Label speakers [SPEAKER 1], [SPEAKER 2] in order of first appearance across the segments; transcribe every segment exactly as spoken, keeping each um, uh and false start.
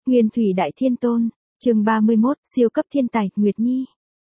[SPEAKER 1] Nguyên thủy đại thiên tôn, chương ba mươi mốt, siêu cấp thiên tài, Nguyệt Nhi.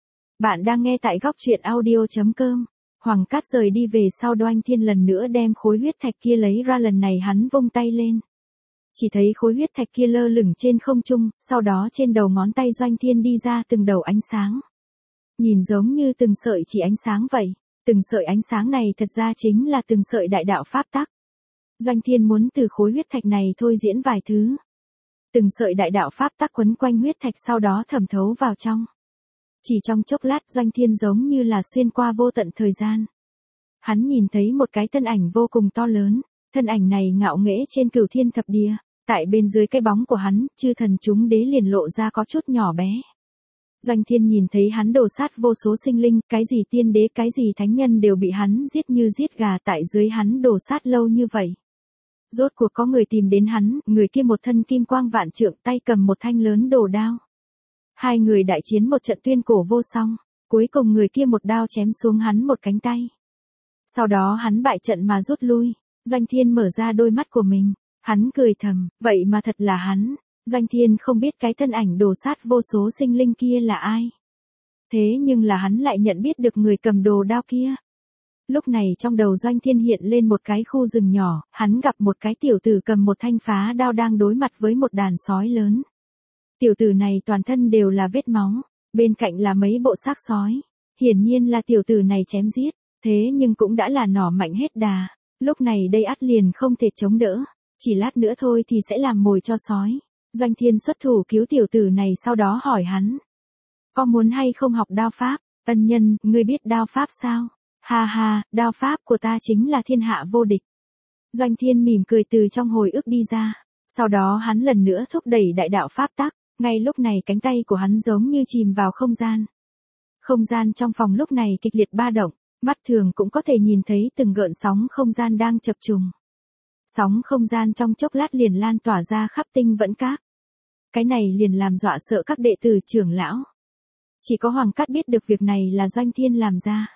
[SPEAKER 1] Bạn đang nghe tại góc truyện audio.com. Hoàng Cát rời đi về sau Doanh Thiên lần nữa đem khối huyết thạch kia lấy ra, lần này hắn vung tay lên. Chỉ thấy khối huyết thạch kia lơ lửng trên không trung, sau đó trên đầu ngón tay Doanh Thiên đi ra từng đầu ánh sáng. Nhìn giống như từng sợi chỉ ánh sáng vậy, từng sợi ánh sáng này thật ra chính là từng sợi đại đạo pháp tắc. Doanh Thiên muốn từ khối huyết thạch này thôi diễn vài thứ. Từng sợi đại đạo pháp tắc quấn quanh huyết thạch sau đó thẩm thấu vào trong. Chỉ trong chốc lát Doanh Thiên giống như là xuyên qua vô tận thời gian. Hắn nhìn thấy một cái thân ảnh vô cùng to lớn, thân ảnh này ngạo nghễ trên cửu thiên thập địa, tại bên dưới cái bóng của hắn, chư thần chúng đế liền lộ ra có chút nhỏ bé. Doanh Thiên nhìn thấy hắn đổ sát vô số sinh linh, cái gì tiên đế cái gì thánh nhân đều bị hắn giết như giết gà, tại dưới hắn đổ sát lâu như vậy. Rốt cuộc có người tìm đến hắn, người kia một thân kim quang vạn trượng, tay cầm một thanh lớn đồ đao. Hai người đại chiến một trận tuyên cổ vô song, cuối cùng người kia một đao chém xuống hắn một cánh tay. Sau đó hắn bại trận mà rút lui. Doanh Thiên mở ra đôi mắt của mình, hắn cười thầm, vậy mà thật là hắn. Doanh Thiên không biết cái thân ảnh đồ sát vô số sinh linh kia là ai. Thế nhưng là hắn lại nhận biết được người cầm đồ đao kia. Lúc này trong đầu Doanh Thiên hiện lên một cái khu rừng nhỏ, hắn gặp một cái tiểu tử cầm một thanh phá đao đang đối mặt với một đàn sói lớn. Tiểu tử này toàn thân đều là vết máu, bên cạnh là mấy bộ xác sói. Hiển nhiên là tiểu tử này chém giết, thế nhưng cũng đã là nỏ mạnh hết đà. Lúc này đây ắt liền không thể chống đỡ, chỉ lát nữa thôi thì sẽ làm mồi cho sói. Doanh Thiên xuất thủ cứu tiểu tử này, sau đó hỏi hắn. Có muốn hay không học đao pháp? Ân nhân, ngươi biết đao pháp sao? Ha ha, đao pháp của ta chính là thiên hạ vô địch. Doanh Thiên mỉm cười từ trong hồi ức đi ra. Sau đó hắn lần nữa thúc đẩy đại đạo pháp tắc. Ngay lúc này cánh tay của hắn giống như chìm vào không gian. Không gian trong phòng lúc này kịch liệt ba động. Mắt thường cũng có thể nhìn thấy từng gợn sóng không gian đang chập trùng. Sóng không gian trong chốc lát liền lan tỏa ra khắp tinh vẫn các. Cái này liền làm dọa sợ các đệ tử trưởng lão. Chỉ có Hoàng Cát biết được việc này là Doanh Thiên làm ra.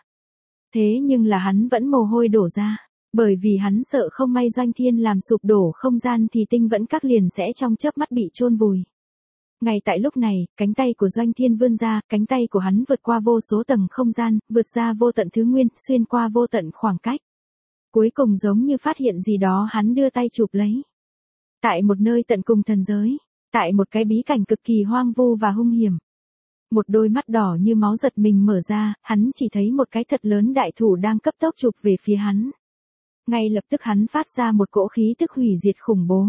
[SPEAKER 1] Thế nhưng là hắn vẫn mồ hôi đổ ra, bởi vì hắn sợ không may Doanh Thiên làm sụp đổ không gian thì tinh vẫn các liền sẽ trong chớp mắt bị chôn vùi. Ngay tại lúc này, cánh tay của Doanh Thiên vươn ra, cánh tay của hắn vượt qua vô số tầng không gian, vượt ra vô tận thứ nguyên, xuyên qua vô tận khoảng cách. Cuối cùng giống như phát hiện gì đó hắn đưa tay chụp lấy. Tại một nơi tận cùng thần giới, tại một cái bí cảnh cực kỳ hoang vu và hung hiểm. Một đôi mắt đỏ như máu giật mình mở ra, hắn chỉ thấy một cái thật lớn đại thủ đang cấp tốc chụp về phía hắn. Ngay lập tức hắn phát ra một cỗ khí tức hủy diệt khủng bố.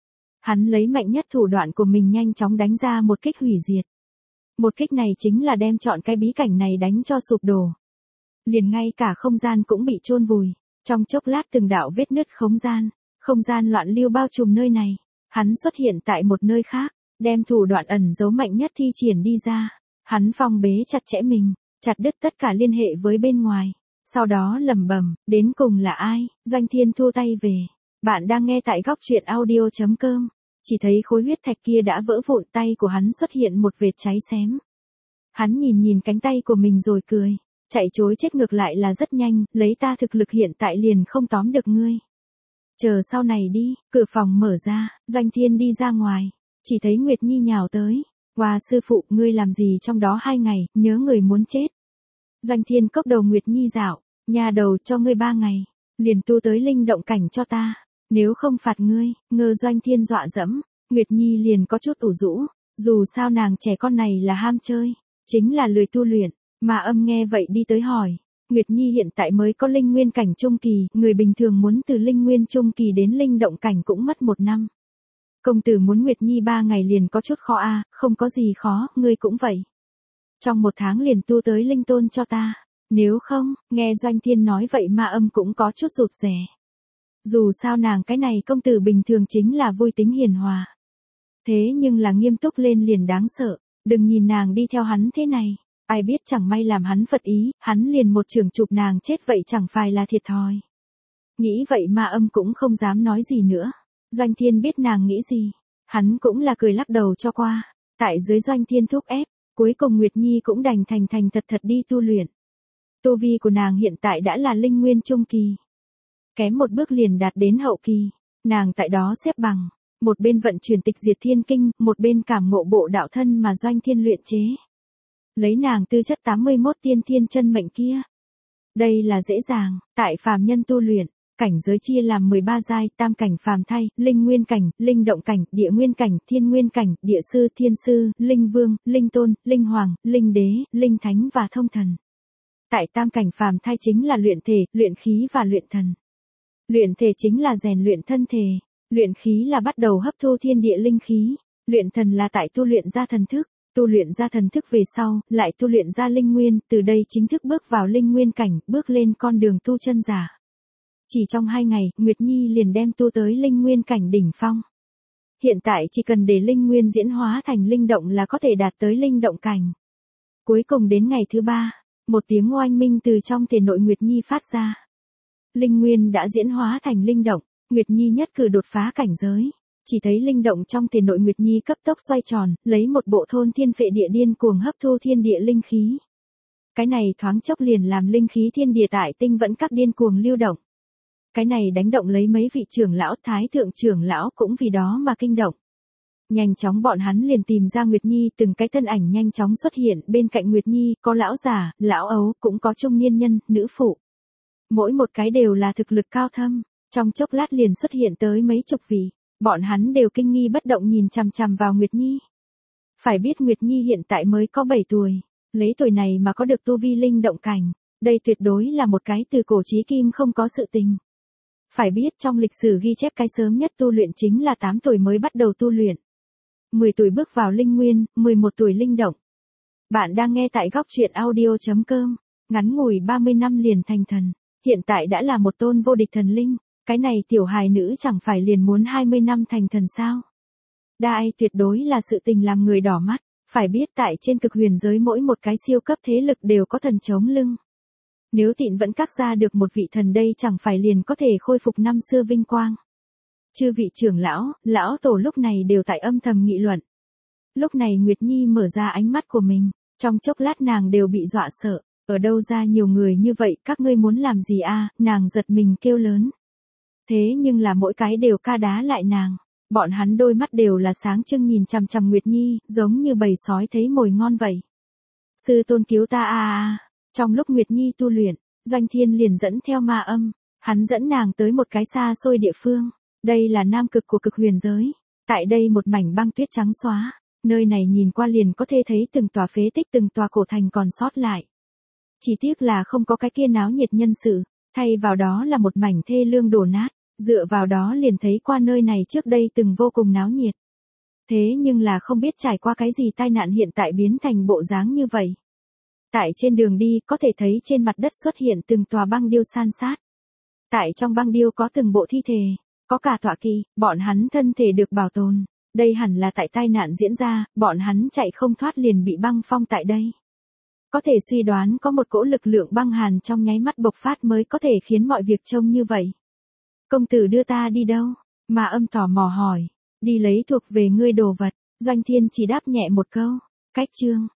[SPEAKER 1] Hắn lấy mạnh nhất thủ đoạn của mình nhanh chóng đánh ra một kích hủy diệt. Một kích này chính là đem trọn cái bí cảnh này đánh cho sụp đổ. Liền ngay cả không gian cũng bị chôn vùi. Trong chốc lát từng đạo vết nứt không gian, không gian loạn lưu bao trùm nơi này. Hắn xuất hiện tại một nơi khác, đem thủ đoạn ẩn giấu mạnh nhất thi triển đi ra. Hắn phong bế chặt chẽ mình, chặt đứt tất cả liên hệ với bên ngoài. Sau đó lẩm bẩm, đến cùng là ai? Doanh Thiên thu tay về. Bạn đang nghe tại góc truyện audio.com. Chỉ thấy khối huyết thạch kia đã vỡ vụn, tay của hắn xuất hiện một vệt cháy xém. Hắn nhìn nhìn cánh tay của mình rồi cười. Chạy chối chết ngược lại là rất nhanh, lấy ta thực lực hiện tại liền không tóm được ngươi. Chờ sau này đi, cửa phòng mở ra, Doanh Thiên đi ra ngoài. Chỉ thấy Nguyệt Nhi nhào tới. Wow, sư phụ, ngươi làm gì trong đó hai ngày, nhớ người muốn chết. Doanh Thiên cốc đầu Nguyệt Nhi dạo, nhà đầu cho ngươi ba ngày, liền tu tới linh động cảnh cho ta. Nếu không phạt ngươi, ngơ. Doanh Thiên dọa dẫm, Nguyệt Nhi liền có chút ủ rũ, dù sao nàng trẻ con này là ham chơi, chính là lười tu luyện. Mà Âm nghe vậy đi tới hỏi, Nguyệt Nhi hiện tại mới có linh nguyên cảnh trung kỳ, người bình thường muốn từ linh nguyên trung kỳ đến linh động cảnh cũng mất một năm. Công tử muốn Nguyệt Nhi ba ngày liền có chút khó a, à, không có gì khó, ngươi cũng vậy. Trong một tháng liền tu tới linh tôn cho ta, nếu không, nghe Doanh Thiên nói vậy mà Âm cũng có chút rụt rè. Dù sao nàng cái này công tử bình thường chính là vui tính hiền hòa. Thế nhưng là nghiêm túc lên liền đáng sợ, đừng nhìn nàng đi theo hắn thế này, ai biết chẳng may làm hắn phật ý, hắn liền một trường chụp nàng chết vậy chẳng phải là thiệt thòi. Nghĩ vậy mà Âm cũng không dám nói gì nữa. Doanh Thiên biết nàng nghĩ gì, hắn cũng là cười lắc đầu cho qua. Tại dưới Doanh Thiên thúc ép, cuối cùng Nguyệt Nhi cũng đành thành thành thật thật đi tu luyện. Tu vi của nàng hiện tại đã là linh nguyên trung kỳ. Kém một bước liền đạt đến hậu kỳ, nàng tại đó xếp bằng, Một bên vận chuyển tịch diệt thiên kinh, một bên cảm ngộ bộ đạo thân mà Doanh Thiên luyện chế. Lấy nàng tư chất tám mươi mốt tiên thiên chân mệnh kia. Đây là dễ dàng, tại phàm nhân tu luyện, cảnh giới chia làm mười ba giai, tam cảnh phàm thai, linh nguyên cảnh, linh động cảnh, địa nguyên cảnh, thiên nguyên cảnh, địa sư, thiên sư, linh vương, linh tôn, linh hoàng, linh đế, linh thánh và thông thần. Tại tam cảnh phàm thai chính là luyện thể, luyện khí và luyện thần. Luyện thể chính là rèn luyện thân thể, luyện khí là bắt đầu hấp thu thiên địa linh khí, luyện thần là tại tu luyện ra thần thức, tu luyện ra thần thức về sau, lại tu luyện ra linh nguyên, từ đây chính thức bước vào linh nguyên cảnh, bước lên con đường tu chân giả. Chỉ trong hai ngày, Nguyệt Nhi liền đem tu tới linh nguyên cảnh đỉnh phong. Hiện tại chỉ cần để linh nguyên diễn hóa thành linh động là có thể đạt tới linh động cảnh. Cuối cùng đến ngày thứ ba, một tiếng oanh minh từ trong thể nội Nguyệt Nhi phát ra. Linh nguyên đã diễn hóa thành linh động, Nguyệt Nhi nhất cử đột phá cảnh giới. Chỉ thấy linh động trong thể nội Nguyệt Nhi cấp tốc xoay tròn, lấy một bộ thôn thiên phệ địa điên cuồng hấp thu thiên địa linh khí. Cái này thoáng chốc liền làm linh khí thiên địa tại tinh vẫn các điên cuồng lưu động. Cái này đánh động lấy mấy vị trưởng lão, thái thượng trưởng lão cũng vì đó mà kinh động. Nhanh chóng bọn hắn liền tìm ra Nguyệt Nhi, từng cái thân ảnh nhanh chóng xuất hiện, bên cạnh Nguyệt Nhi có lão già, lão ấu, cũng có trung niên nhân, nữ phụ. Mỗi một cái đều là thực lực cao thâm, trong chốc lát liền xuất hiện tới mấy chục vị, bọn hắn đều kinh nghi bất động nhìn chằm chằm vào Nguyệt Nhi. Phải biết Nguyệt Nhi hiện tại mới có bảy tuổi, lấy tuổi này mà có được tu vi linh động cảnh, đây tuyệt đối là một cái từ cổ chí kim không có sự tình. Phải biết trong lịch sử ghi chép cái sớm nhất tu luyện chính là tám tuổi mới bắt đầu tu luyện. mười tuổi bước vào linh nguyên, mười một tuổi linh động. Bạn đang nghe tại góc truyện audio chấm com, ngắn ngủi ba mươi năm liền thành thần, hiện tại đã là một tôn vô địch thần linh, cái này tiểu hài nữ chẳng phải liền muốn hai mươi năm thành thần sao? Đây tuyệt đối là sự tình làm người đỏ mắt, phải biết tại trên cực huyền giới mỗi một cái siêu cấp thế lực đều có thần chống lưng. Nếu Tịnh vẫn các ra được một vị thần đây chẳng phải liền có thể khôi phục năm xưa vinh quang. Chư vị trưởng lão, lão tổ lúc này đều tại âm thầm nghị luận. Lúc này Nguyệt Nhi mở ra ánh mắt của mình, trong chốc lát nàng đều bị dọa sợ, ở đâu ra nhiều người như vậy, các ngươi muốn làm gì a? Nàng giật mình kêu lớn. Thế nhưng là mỗi cái đều ca đá lại nàng, bọn hắn đôi mắt đều là sáng trưng nhìn chằm chằm Nguyệt Nhi, giống như bầy sói thấy mồi ngon vậy. Sư tôn cứu ta a a. Trong lúc Nguyệt Nhi tu luyện, Doanh Thiên liền dẫn theo ma âm, hắn dẫn nàng tới một cái xa xôi địa phương, đây là nam cực của cực huyền giới, tại đây một mảnh băng tuyết trắng xóa, nơi này nhìn qua liền có thể thấy từng tòa phế tích từng tòa cổ thành còn sót lại. Chỉ tiếc là không có cái kia náo nhiệt nhân sự, thay vào đó là một mảnh thê lương đổ nát, dựa vào đó liền thấy qua nơi này trước đây từng vô cùng náo nhiệt. Thế nhưng là không biết trải qua cái gì tai nạn hiện tại biến thành bộ dáng như vậy. Tại trên đường đi có thể thấy trên mặt đất xuất hiện từng tòa băng điêu san sát. Tại trong băng điêu có từng bộ thi thể, có cả tọa kỵ, bọn hắn thân thể được bảo tồn. Đây hẳn là tại tai nạn diễn ra, bọn hắn chạy không thoát liền bị băng phong tại đây. Có thể suy đoán có một cỗ lực lượng băng hàn trong nháy mắt bộc phát mới có thể khiến mọi việc trông như vậy. Công tử đưa ta đi đâu? Mà âm tò mò hỏi. Đi lấy thuộc về ngươi đồ vật. Doanh Thiên chỉ đáp nhẹ một câu. Cách chương.